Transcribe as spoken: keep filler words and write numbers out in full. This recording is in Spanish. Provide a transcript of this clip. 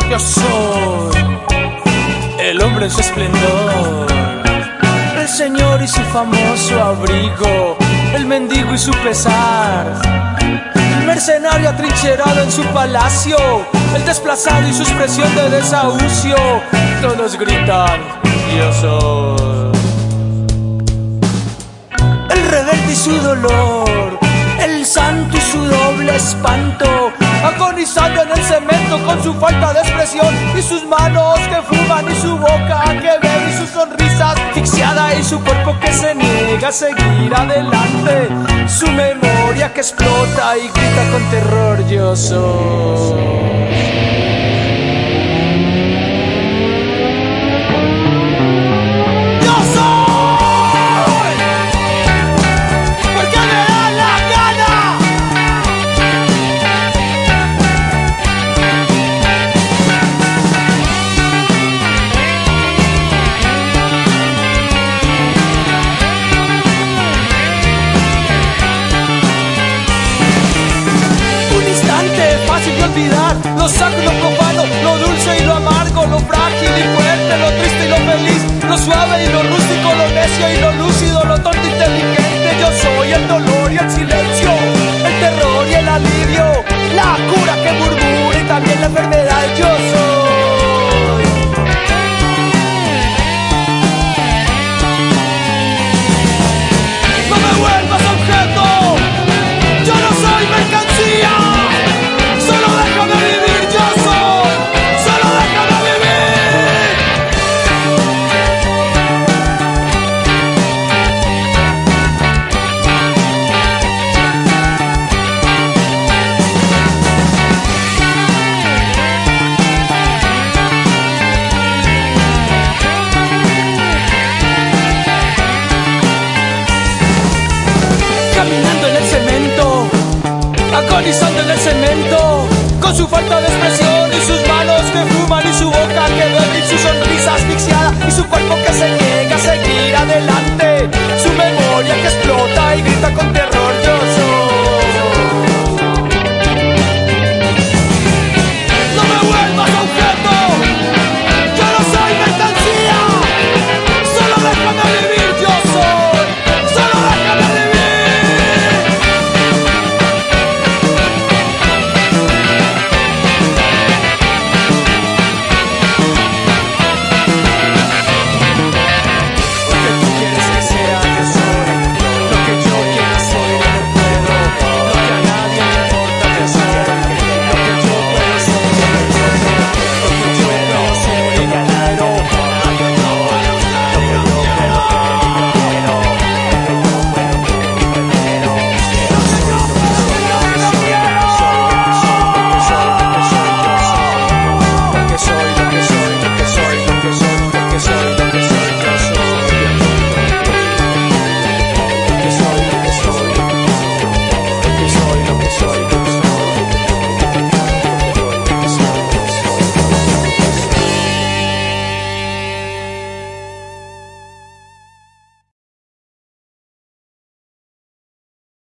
Yo soy el hombre en su esplendor, el señor y su famoso abrigo, el mendigo y su pesar, el mercenario atrincherado en su palacio, el desplazado y su expresión de desahucio. Todos gritan, yo soy el rebelde y su dolor, el santo y su doble espanto, agonizando en el cemento con su falta de expresión y sus manos que fuman y su boca que bebe y su sonrisa asfixiada y su cuerpo que se niega a seguir adelante, su memoria que explota y grita con terror, yo soy. Lo sacro y lo profano, lo dulce y lo amargo, lo frágil y fuerte, lo triste y lo feliz, lo suave y lo rústico, lo necio y lo lúcido, lo tonto y inteligente. Yo soy el dolor y el silencio, el terror y el alivio, la cura que murmura y también la enfermedad. Yo soy. No me vuelvas objeto, yo no soy mercancía. Caminando en el cemento, agonizando en el cemento, con su falta de expresión y sus manos que fuman y su boca que bebe y su sonrisa asfixiada y su cuerpo que se niega a seguir adelante, su memoria que explota y grita con terror.